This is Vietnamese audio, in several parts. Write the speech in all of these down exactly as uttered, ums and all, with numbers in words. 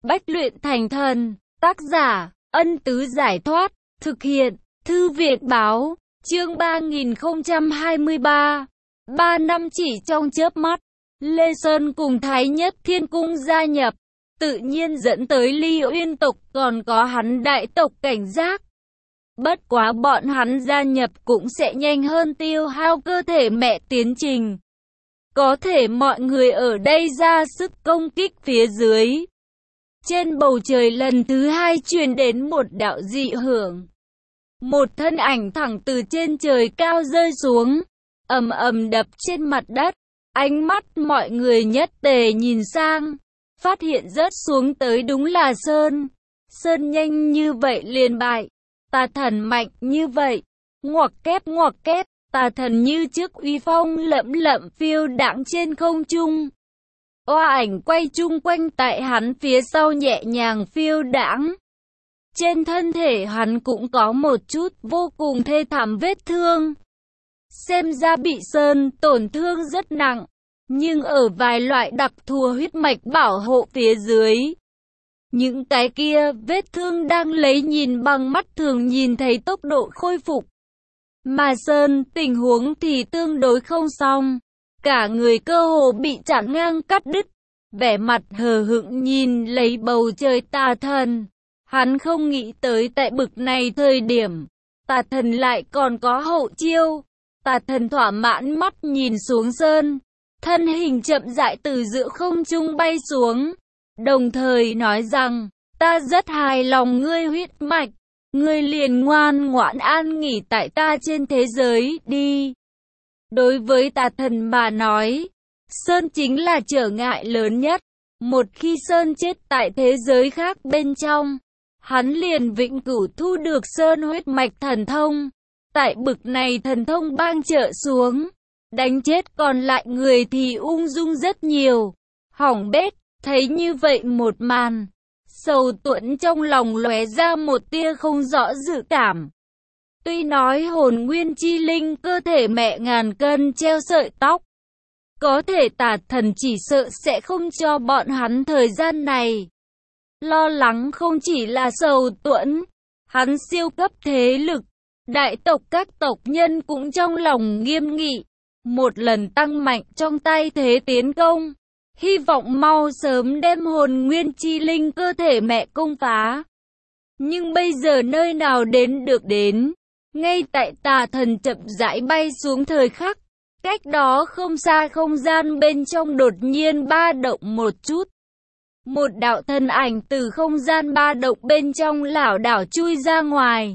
Bách luyện thành thần. Tác giả, Ân Tứ Giải Thoát. Thực hiện, Thư viện Báo. Chương ba nghìn không trăm hai mươi ba. Ba năm chỉ trong chớp mắt, Lê Sơn cùng Thái Nhất Thiên Cung gia nhập, tự nhiên dẫn tới Ly Uyên tộc còn có hắn đại tộc cảnh giác. Bất quá bọn hắn gia nhập cũng sẽ nhanh hơn tiêu hao cơ thể mẹ tiến trình. Có thể mọi người ở đây ra sức công kích phía dưới. Trên bầu trời lần thứ hai truyền đến một đạo dị hưởng. Một thân ảnh thẳng từ trên trời cao rơi xuống, ầm ầm đập trên mặt đất. Ánh mắt mọi người nhất tề nhìn sang, phát hiện rớt xuống tới đúng là Sơn. Sơn nhanh như vậy liền bại. Tà thần mạnh như vậy, ngoặc kép ngoặc kép, tà thần như trước uy phong lẫm lẫm phiêu đãng trên không trung. Oa ảnh quay chung quanh tại hắn phía sau nhẹ nhàng phiêu đãng. Trên thân thể hắn cũng có một chút vô cùng thê thảm vết thương. Xem ra bị Sơn tổn thương rất nặng, nhưng ở vài loại đặc thù huyết mạch bảo hộ phía dưới. Những cái kia vết thương đang lấy nhìn bằng mắt thường nhìn thấy tốc độ khôi phục. Mà Sơn tình huống thì tương đối không xong. Cả người cơ hồ bị chặn ngang cắt đứt. Vẻ mặt hờ hững nhìn lấy bầu trời tà thần. Hắn không nghĩ tới tại bực này thời điểm, tà thần lại còn có hậu chiêu. Tà thần thỏa mãn mắt nhìn xuống Sơn. Thân hình chậm rãi từ giữa không trung bay xuống. Đồng thời nói rằng, ta rất hài lòng ngươi huyết mạch, ngươi liền ngoan ngoãn an nghỉ tại ta trên thế giới đi. Đối với tà thần mà nói, Sơn chính là trở ngại lớn nhất. Một khi Sơn chết tại thế giới khác bên trong, hắn liền vĩnh cửu thu được Sơn huyết mạch thần thông. Tại bực này thần thông bang trợ xuống, đánh chết còn lại người thì ung dung rất nhiều. Hỏng bét. Thấy như vậy một màn, Sầu Tuẫn trong lòng lóe ra một tia không rõ dự cảm. Tuy nói hồn nguyên chi linh cơ thể mẹ ngàn cân treo sợi tóc, có thể tà thần chỉ sợ sẽ không cho bọn hắn thời gian này. Lo lắng không chỉ là Sầu Tuẫn, hắn siêu cấp thế lực, đại tộc các tộc nhân cũng trong lòng nghiêm nghị, một lần tăng mạnh trong tay thế tiến công. Hy vọng mau sớm đem hồn nguyên chi linh cơ thể mẹ công phá. Nhưng bây giờ nơi nào đến được đến. Ngay tại tà thần chậm rãi bay xuống thời khắc, cách đó không xa không gian bên trong đột nhiên ba động một chút. Một đạo thân ảnh từ không gian ba động bên trong lảo đảo chui ra ngoài.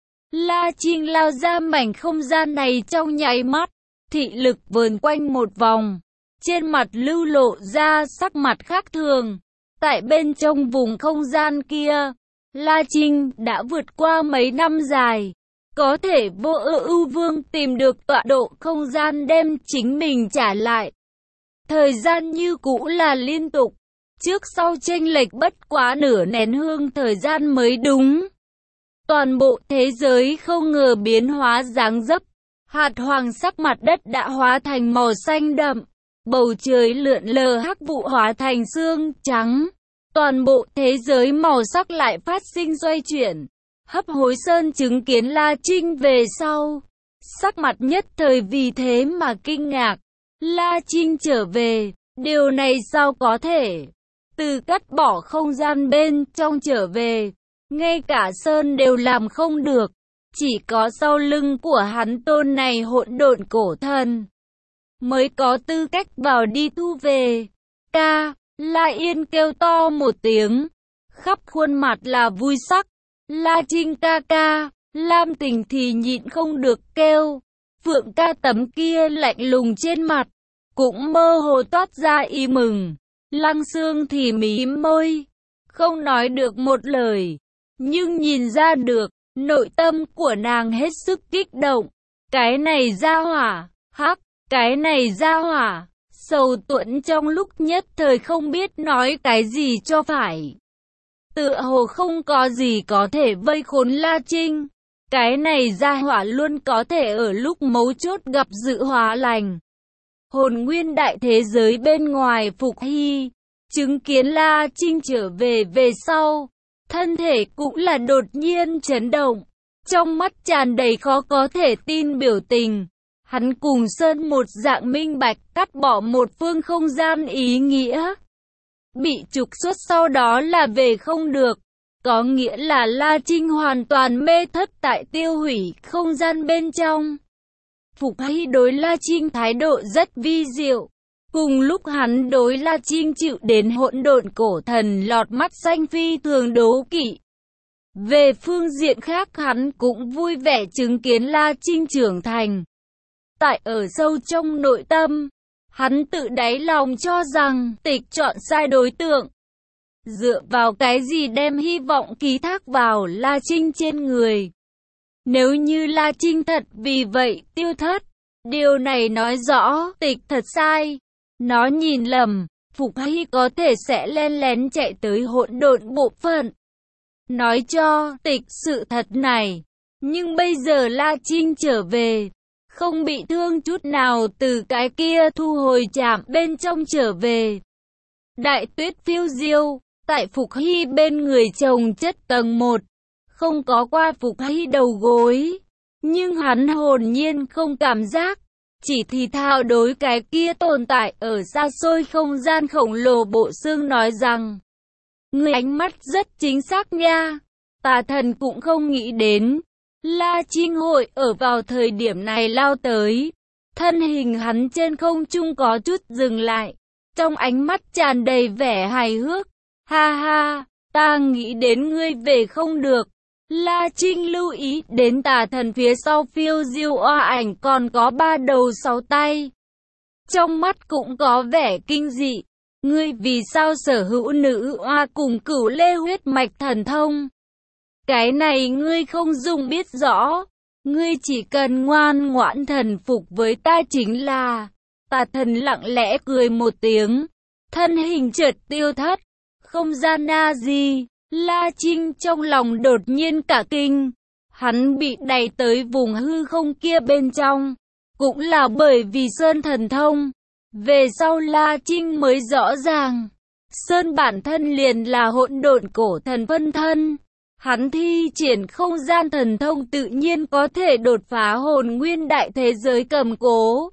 La Trinh lao ra mảnh không gian này trong nháy mắt, thị lực vờn quanh một vòng. Trên mặt lưu lộ ra sắc mặt khác thường. Tại bên trong vùng không gian kia, La Trinh đã vượt qua mấy năm dài. Có thể vô ưu vương tìm được tọa độ không gian đem chính mình trả lại. Thời gian như cũ là liên tục. Trước sau chênh lệch bất quá nửa nén hương thời gian mới đúng. Toàn bộ thế giới không ngờ biến hóa dáng dấp. Hạt hoàng sắc mặt đất đã hóa thành màu xanh đậm. Bầu trời lượn lờ hắc vụ hóa thành xương trắng. Toàn bộ thế giới màu sắc lại phát sinh xoay chuyển. Hấp Hối Sơn chứng kiến La Trinh về sau, sắc mặt nhất thời vì thế mà kinh ngạc. La Trinh trở về, điều này sao có thể? Từ cắt bỏ không gian bên trong trở về, ngay cả Sơn đều làm không được. Chỉ có sau lưng của hắn tôn này hỗn độn cổ thần mới có tư cách vào đi thu về. Ca, La Yên kêu to một tiếng, khắp khuôn mặt là vui sắc. La Trinh ca ca, Lam Tình thì nhịn không được kêu. Phượng ca tấm kia lạnh lùng trên mặt, cũng mơ hồ toát ra ý mừng. Lăng Xương thì mím môi, không nói được một lời, nhưng nhìn ra được, nội tâm của nàng hết sức kích động. Cái này ra hỏa, hắc. Cái này ra hỏa, Sầu Tuẫn trong lúc nhất thời không biết nói cái gì cho phải. Tựa hồ không có gì có thể vây khốn La Trinh. Cái này ra hỏa luôn có thể ở lúc mấu chốt gặp dự hóa lành. Hồn nguyên đại thế giới bên ngoài Phục Hy, chứng kiến La Trinh trở về về sau, thân thể cũng là đột nhiên chấn động, trong mắt tràn đầy khó có thể tin biểu tình. Hắn cùng Sơn một dạng minh bạch cắt bỏ một phương không gian ý nghĩa. Bị trục xuất sau đó là về không được. Có nghĩa là La Trinh hoàn toàn mê thất tại tiêu hủy không gian bên trong. Phục Hy đối La Trinh thái độ rất vi diệu. Cùng lúc hắn đối La Trinh chịu đến hỗn độn cổ thần lọt mắt xanh phi thường đố kỵ. Về phương diện khác hắn cũng vui vẻ chứng kiến La Trinh trưởng thành. Tại ở sâu trong nội tâm, hắn tự đáy lòng cho rằng Tịch chọn sai đối tượng. Dựa vào cái gì đem hy vọng ký thác vào La Trinh trên người? Nếu như La Trinh thật vì vậy tiêu thất, điều này nói rõ Tịch thật sai. Nó nhìn lầm, Phục Hy có thể sẽ len lén chạy tới hỗn độn bộ phận, nói cho Tịch sự thật này. Nhưng bây giờ La Trinh trở về, không bị thương chút nào từ cái kia thu hồi chạm bên trong trở về. Đại tuyết phiêu diêu, tại Phục Hy bên người chồng chất tầng một, không có qua Phục Hy đầu gối. Nhưng hắn hồn nhiên không cảm giác, chỉ thì thào đối cái kia tồn tại ở xa xôi không gian khổng lồ bộ xương nói rằng: người ánh mắt rất chính xác nha. Tà thần cũng không nghĩ đến La Trinh hội ở vào thời điểm này lao tới. Thân hình hắn trên không trung có chút dừng lại, trong ánh mắt tràn đầy vẻ hài hước. Ha ha, ta nghĩ đến ngươi về không được. La Trinh lưu ý đến tà thần phía sau phiêu diêu oa ảnh còn có ba đầu sáu tay. Trong mắt cũng có vẻ kinh dị. Ngươi vì sao sở hữu nữ oa cùng cửu lê huyết mạch thần thông? Cái này ngươi không dùng biết rõ. Ngươi chỉ cần ngoan ngoãn thần phục với ta chính là. Tà thần lặng lẽ cười một tiếng, thân hình chợt tiêu thất. Không gian na gì? La Trinh trong lòng đột nhiên cả kinh. Hắn bị đẩy tới vùng hư không kia bên trong, cũng là bởi vì Sơn thần thông. Về sau La Trinh mới rõ ràng, Sơn bản thân liền là hỗn độn cổ thần phân thân. Hắn thi triển không gian thần thông tự nhiên có thể đột phá hồn nguyên đại thế giới cầm cố.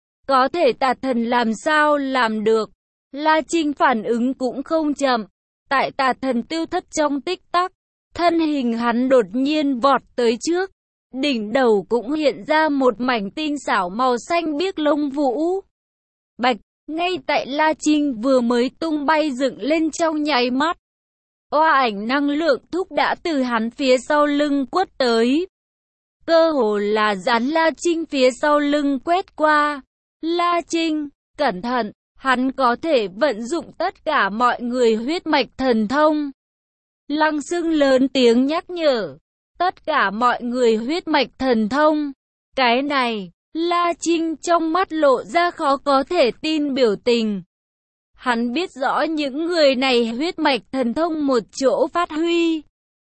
Có thể tà thần làm sao làm được? La Trinh phản ứng cũng không chậm. Tại tà thần tiêu thất trong tích tắc, thân hình hắn đột nhiên vọt tới trước. Đỉnh đầu cũng hiện ra một mảnh tinh xảo màu xanh biếc lông vũ. Bạch, ngay tại La Trinh vừa mới tung bay dựng lên trong nháy mắt, oa ảnh năng lượng thúc đã từ hắn phía sau lưng quất tới. Cơ hồ là dán La Trinh phía sau lưng quét qua. La Trinh, cẩn thận, hắn có thể vận dụng tất cả mọi người huyết mạch thần thông. Lăng Sưng lớn tiếng nhắc nhở, tất cả mọi người huyết mạch thần thông. Cái này, La Trinh trong mắt lộ ra khó có thể tin biểu tình. Hắn biết rõ những người này huyết mạch thần thông một chỗ phát huy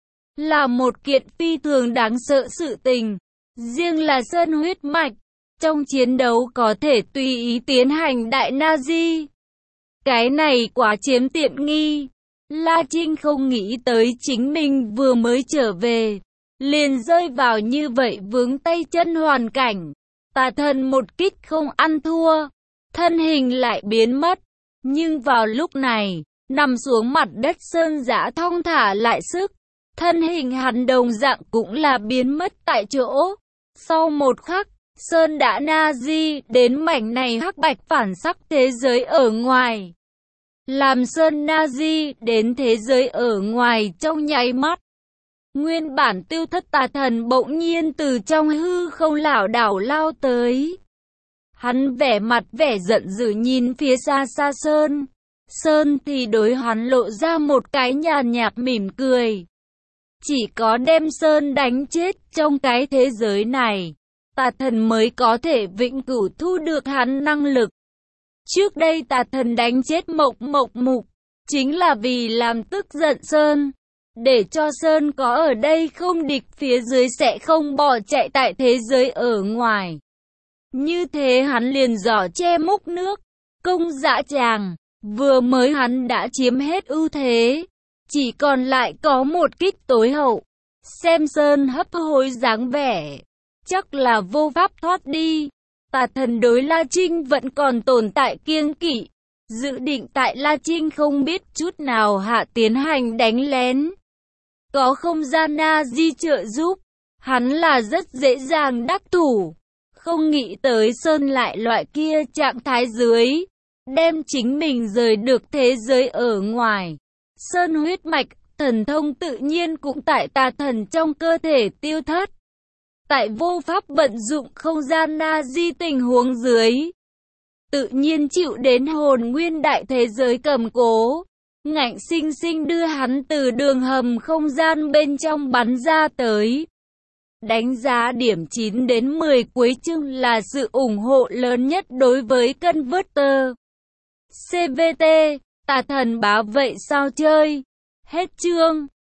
là một kiện phi thường đáng sợ sự tình. Riêng là Sơn huyết mạch, trong chiến đấu có thể tùy ý tiến hành đại Nazi. Cái này quá chiếm tiện nghi. La Trinh không nghĩ tới chính mình vừa mới trở về, liền rơi vào như vậy vướng tay chân hoàn cảnh. Tà thần một kích không ăn thua, thân hình lại biến mất. Nhưng vào lúc này, nằm xuống mặt đất Sơn Dã thong thả lại sức, thân hình hắn đồng dạng cũng là biến mất tại chỗ. Sau một khắc, Sơn đã Nazi đến mảnh này hắc bạch phản sắc thế giới ở ngoài. Làm Sơn Nazi đến thế giới ở ngoài trong nháy mắt. Nguyên bản tiêu thất tà thần bỗng nhiên từ trong hư không lảo đảo lao tới. Hắn vẻ mặt vẻ giận dữ nhìn phía xa xa Sơn. Sơn thì đối hắn lộ ra một cái nhàn nhạt mỉm cười. Chỉ có đem Sơn đánh chết trong cái thế giới này, tà thần mới có thể vĩnh cửu thu được hắn năng lực. Trước đây tà thần đánh chết Mộc Mộc Mục, chính là vì làm tức giận Sơn, để cho Sơn có ở đây không địch phía dưới sẽ không bỏ chạy tại thế giới ở ngoài. Như thế hắn liền giỏ che múc nước, công dã tràng. Vừa mới hắn đã chiếm hết ưu thế, chỉ còn lại có một kích tối hậu. Xem Sơn hấp hối dáng vẻ, chắc là vô pháp thoát đi. Tà thần đối La Trinh vẫn còn tồn tại kiêng kỵ, dự định tại La Trinh không biết chút nào hạ tiến hành đánh lén. Có không gian Na Di trợ giúp, hắn là rất dễ dàng đắc thủ. Không nghĩ tới Sơn lại loại kia trạng thái dưới, đem chính mình rời được thế giới ở ngoài. Sơn huyết mạch, thần thông tự nhiên cũng tại tà thần trong cơ thể tiêu thất. Tại vô pháp vận dụng không gian Na Di tình huống dưới, tự nhiên chịu đến hồn nguyên đại thế giới cầm cố, ngạnh sinh sinh đưa hắn từ đường hầm không gian bên trong bắn ra tới. Đánh giá điểm chín đến mười cuối chương là sự ủng hộ lớn nhất đối với Converter. xê vê tê, tà thần báo vậy sao chơi? Hết chương.